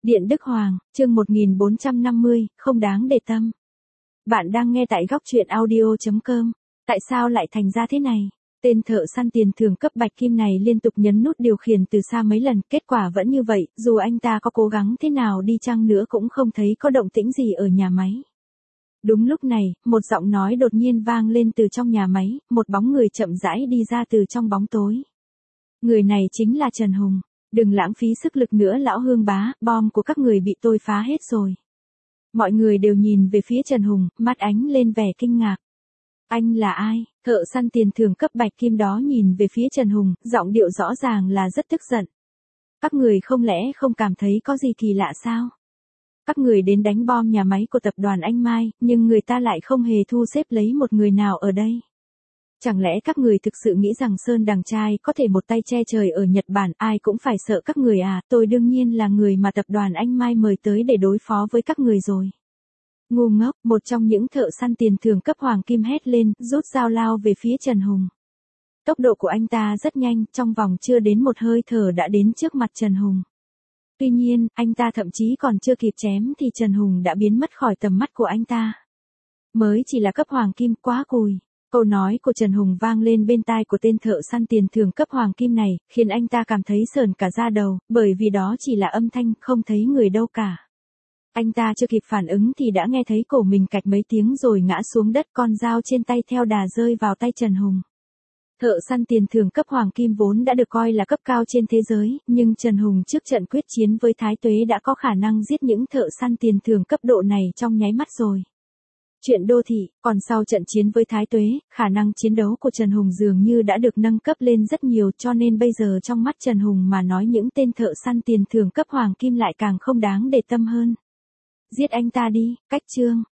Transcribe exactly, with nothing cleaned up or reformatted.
Điện Đức Hoàng, chương một nghìn bốn trăm năm mươi, không đáng để tâm. Bạn đang nghe tại góc truyện audio chấm com. Tại sao lại thành ra thế này? Tên thợ săn tiền thưởng cấp bạch kim này liên tục nhấn nút điều khiển từ xa mấy lần, kết quả vẫn như vậy, dù anh ta có cố gắng thế nào đi chăng nữa cũng không thấy có động tĩnh gì ở nhà máy. Đúng lúc này, một giọng nói đột nhiên vang lên từ trong nhà máy, một bóng người chậm rãi đi ra từ trong bóng tối. Người này chính là Trần Hùng. Đừng lãng phí sức lực nữa lão Hương bá, bom của các người bị tôi phá hết rồi. Mọi người đều nhìn về phía Trần Hùng, mắt ánh lên vẻ kinh ngạc. Anh là ai? Thợ săn tiền thưởng cấp bạch kim đó nhìn về phía Trần Hùng, giọng điệu rõ ràng là rất tức giận. Các người không lẽ không cảm thấy có gì kỳ lạ sao? Các người đến đánh bom nhà máy của tập đoàn Anh Mai, nhưng người ta lại không hề thu xếp lấy một người nào ở đây. Chẳng lẽ các người thực sự nghĩ rằng Sơn Đằng trai có thể một tay che trời ở Nhật Bản, ai cũng phải sợ các người à? Tôi đương nhiên là người mà tập đoàn Anh Mai mời tới để đối phó với các người rồi. Ngu ngốc, một trong những thợ săn tiền thưởng cấp hoàng kim hét lên, rút dao lao về phía Trần Hùng. Tốc độ của anh ta rất nhanh, trong vòng chưa đến một hơi thở đã đến trước mặt Trần Hùng. Tuy nhiên, anh ta thậm chí còn chưa kịp chém thì Trần Hùng đã biến mất khỏi tầm mắt của anh ta. Mới chỉ là cấp hoàng kim, quá cùi. Câu nói của Trần Hùng vang lên bên tai của tên thợ săn tiền thưởng cấp hoàng kim này, khiến anh ta cảm thấy sởn cả da đầu, bởi vì đó chỉ là âm thanh, không thấy người đâu cả. Anh ta chưa kịp phản ứng thì đã nghe thấy cổ mình cạch mấy tiếng rồi ngã xuống đất, con dao trên tay theo đà rơi vào tay Trần Hùng. Thợ săn tiền thưởng cấp hoàng kim vốn đã được coi là cấp cao trên thế giới, nhưng Trần Hùng trước trận quyết chiến với Thái Tuế đã có khả năng giết những thợ săn tiền thưởng cấp độ này trong nháy mắt rồi. Chuyện đô thị, còn sau trận chiến với Thái Tuế, khả năng chiến đấu của Trần Hùng dường như đã được nâng cấp lên rất nhiều, cho nên bây giờ trong mắt Trần Hùng mà nói những tên thợ săn tiền thưởng cấp hoàng kim lại càng không đáng để tâm hơn. Giết anh ta đi, cách chương.